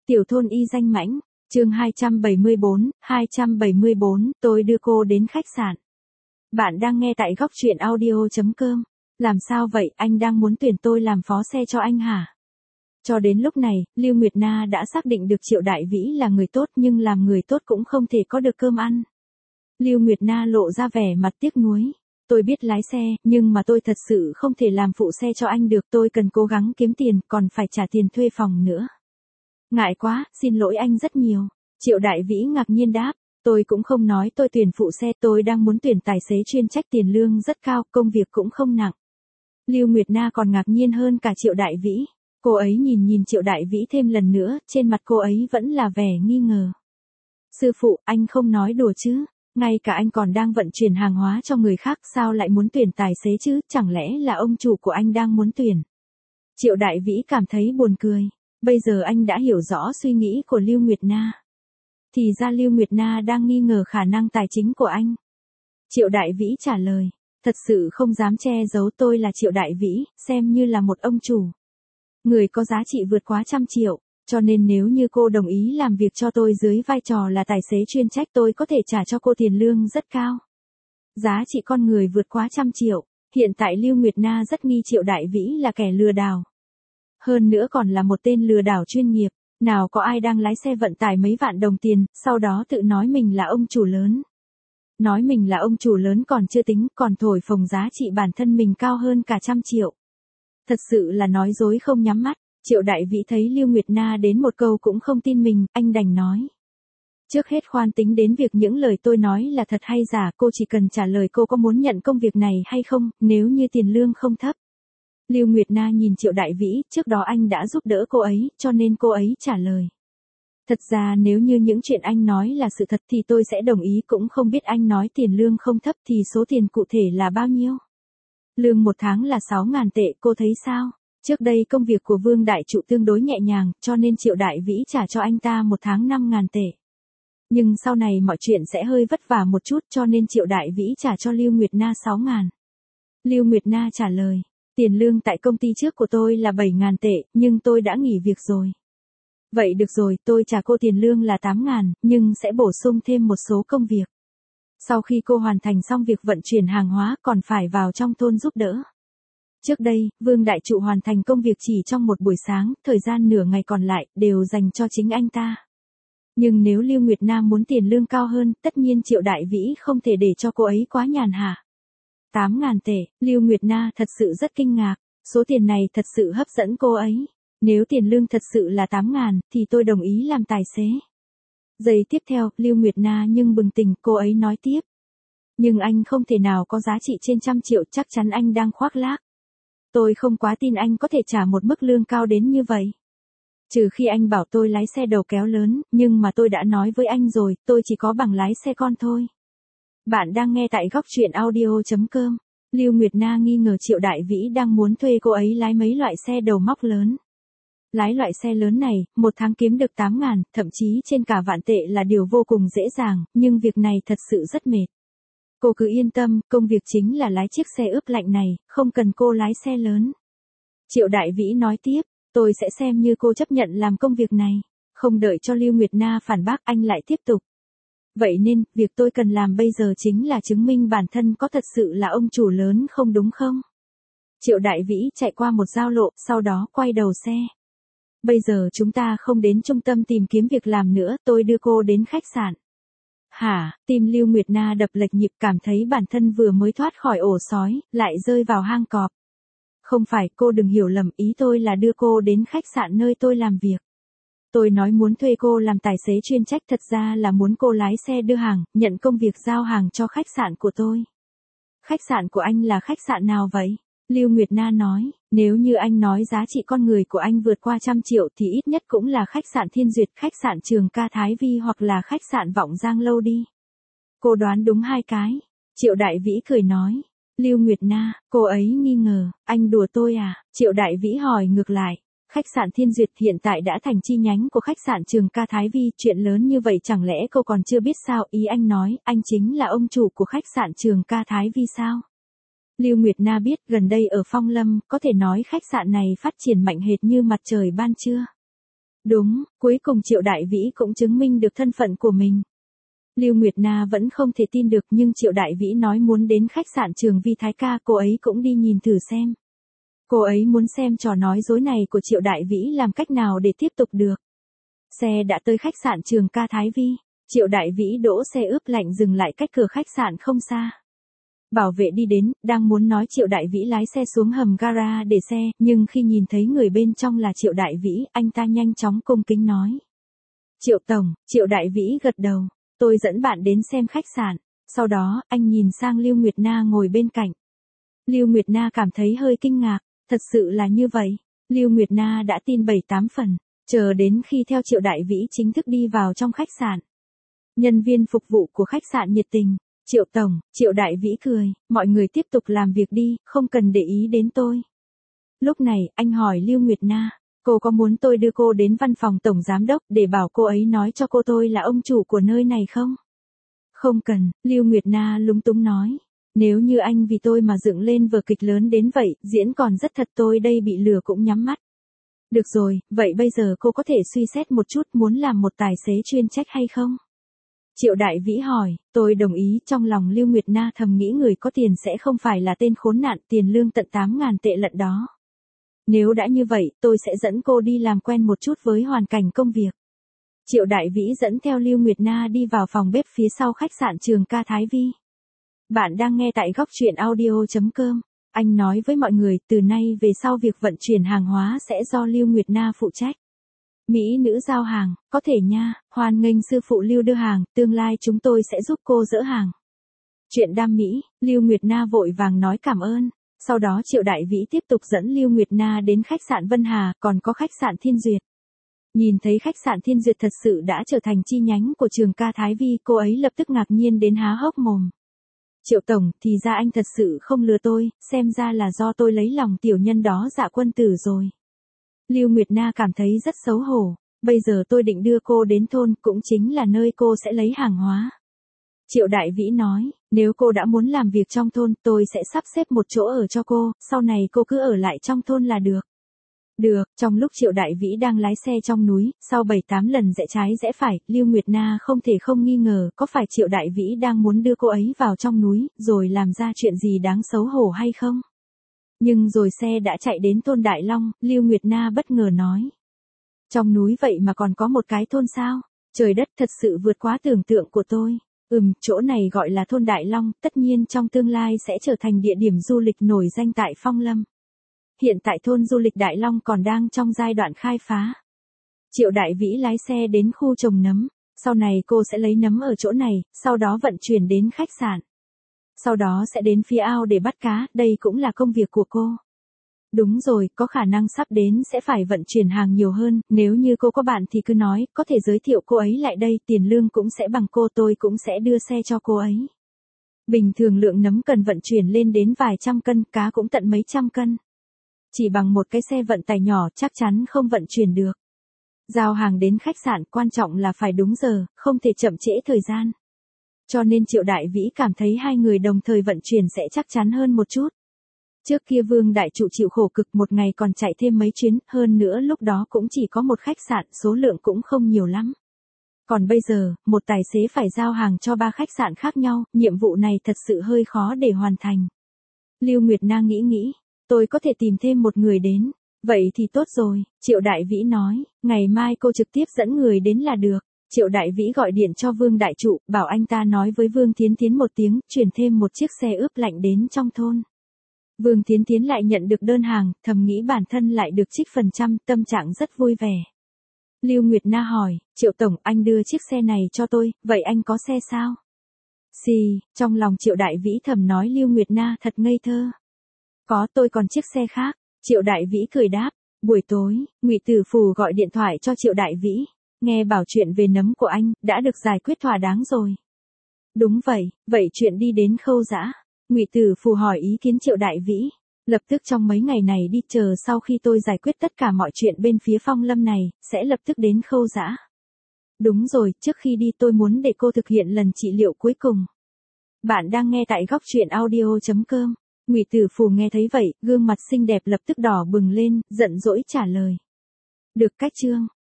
Tiểu thôn y danh mãnh, chương 274, tôi đưa cô đến khách sạn. Bạn đang nghe tại góc truyện audio.com. Làm sao vậy, anh đang muốn tuyển tôi làm phó xe cho anh hả? Cho đến lúc này, Lưu Nguyệt Na đã xác định được Triệu Đại Vĩ là người tốt, nhưng làm người tốt cũng không thể có được cơm ăn. Lưu Nguyệt Na lộ ra vẻ mặt tiếc nuối. Tôi biết lái xe, nhưng mà tôi thật sự không thể làm phụ xe cho anh được, tôi cần cố gắng kiếm tiền, còn phải trả tiền thuê phòng nữa. Ngại quá, xin lỗi anh rất nhiều. Triệu Đại Vĩ ngạc nhiên đáp, tôi cũng không nói tôi tuyển phụ xe, tôi đang muốn tuyển tài xế chuyên trách, tiền lương rất cao, công việc cũng không nặng. Lưu Nguyệt Na còn ngạc nhiên hơn cả Triệu Đại Vĩ. Cô ấy nhìn Triệu Đại Vĩ thêm lần nữa, trên mặt cô ấy vẫn là vẻ nghi ngờ. Sư phụ, anh không nói đùa chứ? Ngay cả anh còn đang vận chuyển hàng hóa cho người khác, sao lại muốn tuyển tài xế chứ, chẳng lẽ là ông chủ của anh đang muốn tuyển? Triệu Đại Vĩ cảm thấy buồn cười. Bây giờ anh đã hiểu rõ suy nghĩ của Lưu Nguyệt Na. Thì ra Lưu Nguyệt Na đang nghi ngờ khả năng tài chính của anh. Triệu Đại Vĩ trả lời, thật sự không dám che giấu, tôi là Triệu Đại Vĩ, xem như là một ông chủ. Người có giá trị vượt quá 100 triệu, cho nên nếu như cô đồng ý làm việc cho tôi dưới vai trò là tài xế chuyên trách, tôi có thể trả cho cô tiền lương rất cao. Giá trị con người vượt quá 100 triệu, hiện tại Lưu Nguyệt Na rất nghi Triệu Đại Vĩ là kẻ lừa đảo. Hơn nữa còn là một tên lừa đảo chuyên nghiệp, nào có ai đang lái xe vận tải mấy vạn đồng tiền, sau đó tự nói mình là ông chủ lớn. Nói mình là ông chủ lớn còn chưa tính, còn thổi phồng giá trị bản thân mình cao hơn cả 100 triệu. Thật sự là nói dối không nhắm mắt. Triệu Đại Vĩ thấy Lưu Nguyệt Na đến một câu cũng không tin mình, anh đành nói. Trước hết khoan tính đến việc những lời tôi nói là thật hay giả, cô chỉ cần trả lời cô có muốn nhận công việc này hay không, nếu như tiền lương không thấp. Lưu Nguyệt Na nhìn Triệu Đại Vĩ, trước đó anh đã giúp đỡ cô ấy, cho nên cô ấy trả lời. Thật ra nếu như những chuyện anh nói là sự thật thì tôi sẽ đồng ý, cũng không biết anh nói tiền lương không thấp thì số tiền cụ thể là bao nhiêu. Lương một tháng là 6.000 tệ, cô thấy sao? Trước đây công việc của Vương Đại Trụ tương đối nhẹ nhàng, cho nên Triệu Đại Vĩ trả cho anh ta một tháng 5.000 tệ. Nhưng sau này mọi chuyện sẽ hơi vất vả một chút, cho nên Triệu Đại Vĩ trả cho Lưu Nguyệt Na 6.000. Lưu Nguyệt Na trả lời, tiền lương tại công ty trước của tôi là 7.000 tệ, nhưng tôi đã nghỉ việc rồi. Vậy được rồi, tôi trả cô tiền lương là 8.000, nhưng sẽ bổ sung thêm một số công việc. Sau khi cô hoàn thành xong việc vận chuyển hàng hóa, còn phải vào trong thôn giúp đỡ. Trước đây, Vương Đại Trụ hoàn thành công việc chỉ trong một buổi sáng, thời gian nửa ngày còn lại, đều dành cho chính anh ta. Nhưng nếu Lưu Nguyệt Na muốn tiền lương cao hơn, tất nhiên Triệu Đại Vĩ không thể để cho cô ấy quá nhàn hạ. 8.000 tệ, Lưu Nguyệt Na thật sự rất kinh ngạc, số tiền này thật sự hấp dẫn cô ấy. Nếu tiền lương thật sự là 8.000, thì tôi đồng ý làm tài xế. Giây tiếp theo, Lưu Nguyệt Na nhưng bừng tỉnh, cô ấy nói tiếp. Nhưng anh không thể nào có giá trị trên 100 triệu, chắc chắn anh đang khoác lác. Tôi không quá tin anh có thể trả một mức lương cao đến như vậy. Trừ khi anh bảo tôi lái xe đầu kéo lớn, nhưng mà tôi đã nói với anh rồi, tôi chỉ có bằng lái xe con thôi. Bạn đang nghe tại góc truyện audio.com. Lưu Nguyệt Na nghi ngờ Triệu Đại Vĩ đang muốn thuê cô ấy lái mấy loại xe đầu móc lớn. Lái loại xe lớn này, một tháng kiếm được 8.000, thậm chí trên cả vạn tệ là điều vô cùng dễ dàng, nhưng việc này thật sự rất mệt. Cô cứ yên tâm, công việc chính là lái chiếc xe ướp lạnh này, không cần cô lái xe lớn. Triệu Đại Vĩ nói tiếp, tôi sẽ xem như cô chấp nhận làm công việc này. Không đợi cho Lưu Nguyệt Na phản bác, anh lại tiếp tục. Vậy nên, việc tôi cần làm bây giờ chính là chứng minh bản thân có thật sự là ông chủ lớn không đúng không? Triệu Đại Vĩ chạy qua một giao lộ, sau đó quay đầu xe. Bây giờ chúng ta không đến trung tâm tìm kiếm việc làm nữa, tôi đưa cô đến khách sạn. Hả, tim Lưu Nguyệt Na đập lệch nhịp, cảm thấy bản thân vừa mới thoát khỏi ổ sói, lại rơi vào hang cọp. Không phải, cô đừng hiểu lầm, ý tôi là đưa cô đến khách sạn nơi tôi làm việc. Tôi nói muốn thuê cô làm tài xế chuyên trách, thật ra là muốn cô lái xe đưa hàng, nhận công việc giao hàng cho khách sạn của tôi. Khách sạn của anh là khách sạn nào vậy? Lưu Nguyệt Na nói, nếu như anh nói giá trị con người của anh vượt qua 100 triệu thì ít nhất cũng là khách sạn Thiên Duyệt, khách sạn Trường Ca Thái Vi hoặc là khách sạn Vọng Giang Lâu đi. Cô đoán đúng hai cái. Triệu Đại Vĩ cười nói. Lưu Nguyệt Na, cô ấy nghi ngờ, anh đùa tôi à? Triệu Đại Vĩ hỏi ngược lại. Khách sạn Thiên Duyệt hiện tại đã thành chi nhánh của khách sạn Trường Ca Thái Vi, chuyện lớn như vậy chẳng lẽ cô còn chưa biết sao? Ý anh nói, anh chính là ông chủ của khách sạn Trường Ca Thái Vi sao? Lưu Nguyệt Na biết gần đây ở Phong Lâm, có thể nói khách sạn này phát triển mạnh hệt như mặt trời ban trưa. Đúng, cuối cùng Triệu Đại Vĩ cũng chứng minh được thân phận của mình. Lưu Nguyệt Na vẫn không thể tin được nhưng Triệu Đại Vĩ nói muốn đến khách sạn Trường Vi Thái ca, cô ấy cũng đi nhìn thử xem. Cô ấy muốn xem trò nói dối này của Triệu Đại Vĩ làm cách nào để tiếp tục được. Xe đã tới khách sạn Trường Ca Thái Vi, Triệu Đại Vĩ đỗ xe ướp lạnh dừng lại cách cửa khách sạn không xa. Bảo vệ đi đến, đang muốn nói Triệu Đại Vĩ lái xe xuống hầm gara để xe, nhưng khi nhìn thấy người bên trong là Triệu Đại Vĩ, anh ta nhanh chóng cung kính nói. Triệu Tổng, Triệu Đại Vĩ gật đầu, tôi dẫn bạn đến xem khách sạn. Sau đó, anh nhìn sang Lưu Nguyệt Na ngồi bên cạnh. Lưu Nguyệt Na cảm thấy hơi kinh ngạc, thật sự là như vậy. Lưu Nguyệt Na đã tin 7-8 phần, chờ đến khi theo Triệu Đại Vĩ chính thức đi vào trong khách sạn. Nhân viên phục vụ của khách sạn nhiệt tình. Triệu Tổng, Triệu Đại Vĩ cười, mọi người tiếp tục làm việc đi, không cần để ý đến tôi. Lúc này, anh hỏi Lưu Nguyệt Na, cô có muốn tôi đưa cô đến văn phòng tổng giám đốc để bảo cô ấy nói cho cô tôi là ông chủ của nơi này không? Không cần, Lưu Nguyệt Na lúng túng nói. Nếu như anh vì tôi mà dựng lên vở kịch lớn đến vậy, diễn còn rất thật, tôi đây bị lừa cũng nhắm mắt. Được rồi, vậy bây giờ cô có thể suy xét một chút muốn làm một tài xế chuyên trách hay không? Triệu Đại Vĩ hỏi, tôi đồng ý. Trong lòng Lưu Nguyệt Na thầm nghĩ người có tiền sẽ không phải là tên khốn nạn, tiền lương tận 8.000 tệ lận đó. Nếu đã như vậy, tôi sẽ dẫn cô đi làm quen một chút với hoàn cảnh công việc. Triệu Đại Vĩ dẫn theo Lưu Nguyệt Na đi vào phòng bếp phía sau khách sạn Trường Ca Thái Vi. Bạn đang nghe tại góc truyện audio.com. Anh nói với mọi người, từ nay về sau việc vận chuyển hàng hóa sẽ do Lưu Nguyệt Na phụ trách. Mỹ nữ giao hàng, có thể nha, hoan nghênh sư phụ Lưu đưa hàng, tương lai chúng tôi sẽ giúp cô dỡ hàng. Chuyện đam mỹ, Lưu Nguyệt Na vội vàng nói cảm ơn. Sau đó Triệu Đại Vĩ tiếp tục dẫn Lưu Nguyệt Na đến khách sạn Vân Hà, còn có khách sạn Thiên Duyệt. Nhìn thấy khách sạn Thiên Duyệt thật sự đã trở thành chi nhánh của Trường Ca Thái Vi, cô ấy lập tức ngạc nhiên đến há hốc mồm. Triệu Tổng, thì ra anh thật sự không lừa tôi, xem ra là do tôi lấy lòng tiểu nhân đó Dạ Quân Tử rồi. Lưu Nguyệt Na cảm thấy rất xấu hổ, bây giờ tôi định đưa cô đến thôn, cũng chính là nơi cô sẽ lấy hàng hóa. Triệu Đại Vĩ nói, nếu cô đã muốn làm việc trong thôn, tôi sẽ sắp xếp một chỗ ở cho cô, sau này cô cứ ở lại trong thôn là được. Được, trong lúc Triệu Đại Vĩ đang lái xe trong núi, sau 7-8 lần rẽ trái rẽ phải, Lưu Nguyệt Na không thể không nghi ngờ, có phải Triệu Đại Vĩ đang muốn đưa cô ấy vào trong núi, rồi làm ra chuyện gì đáng xấu hổ hay không? Nhưng rồi xe đã chạy đến thôn Đại Long, Lưu Nguyệt Na bất ngờ nói. Trong núi vậy mà còn có một cái thôn sao? Trời đất, thật sự vượt quá tưởng tượng của tôi. Chỗ này gọi là thôn Đại Long, tất nhiên trong tương lai sẽ trở thành địa điểm du lịch nổi danh tại Phong Lâm. Hiện tại thôn du lịch Đại Long còn đang trong giai đoạn khai phá. Triệu Đại Vĩ lái xe đến khu trồng nấm, sau này cô sẽ lấy nấm ở chỗ này, sau đó vận chuyển đến khách sạn. Sau đó sẽ đến phía ao để bắt cá, đây cũng là công việc của cô. Đúng rồi, có khả năng sắp đến sẽ phải vận chuyển hàng nhiều hơn, nếu như cô có bạn thì cứ nói, có thể giới thiệu cô ấy lại đây, tiền lương cũng sẽ bằng cô, tôi cũng sẽ đưa xe cho cô ấy. Bình thường lượng nấm cần vận chuyển lên đến vài trăm cân, cá cũng tận mấy trăm cân. Chỉ bằng một cái xe vận tải nhỏ chắc chắn không vận chuyển được. Giao hàng đến khách sạn quan trọng là phải đúng giờ, không thể chậm trễ thời gian. Cho nên Triệu Đại Vĩ cảm thấy hai người đồng thời vận chuyển sẽ chắc chắn hơn một chút. Trước kia Vương Đại Trụ chịu khổ cực một ngày còn chạy thêm mấy chuyến, hơn nữa lúc đó cũng chỉ có một khách sạn, số lượng cũng không nhiều lắm. Còn bây giờ, một tài xế phải giao hàng cho 3 khách sạn khác nhau, nhiệm vụ này thật sự hơi khó để hoàn thành. Lưu Nguyệt Na nghĩ, tôi có thể tìm thêm một người đến. Vậy thì tốt rồi, Triệu Đại Vĩ nói, ngày mai cô trực tiếp dẫn người đến là được. Triệu Đại Vĩ gọi điện cho Vương Đại Trụ, bảo anh ta nói với Vương Thiến Thiến một tiếng, chuyển thêm một chiếc xe ướp lạnh đến trong thôn. Vương Thiến Thiến lại nhận được đơn hàng, thầm nghĩ bản thân lại được trích phần trăm, tâm trạng rất vui vẻ. Lưu Nguyệt Na hỏi, Triệu Tổng, anh đưa chiếc xe này cho tôi, vậy anh có xe sao? Xì, trong lòng Triệu Đại Vĩ thầm nói Lưu Nguyệt Na thật ngây thơ. Có, tôi còn chiếc xe khác. Triệu Đại Vĩ cười đáp. Buổi tối, Ngụy Tử Phù gọi điện thoại cho Triệu Đại Vĩ. Nghe bảo chuyện về nấm của anh, đã được giải quyết thỏa đáng rồi. Đúng vậy chuyện đi đến khâu giã. Ngụy Tử Phù hỏi ý kiến Triệu Đại Vĩ. Lập tức trong mấy ngày này đi, chờ sau khi tôi giải quyết tất cả mọi chuyện bên phía Phong Lâm này, sẽ lập tức đến khâu giã. Đúng rồi, trước khi đi tôi muốn để cô thực hiện lần trị liệu cuối cùng. Bạn đang nghe tại góc truyện audio.com. Ngụy Tử Phù nghe thấy vậy, gương mặt xinh đẹp lập tức đỏ bừng lên, giận dỗi trả lời. Được cách Trương,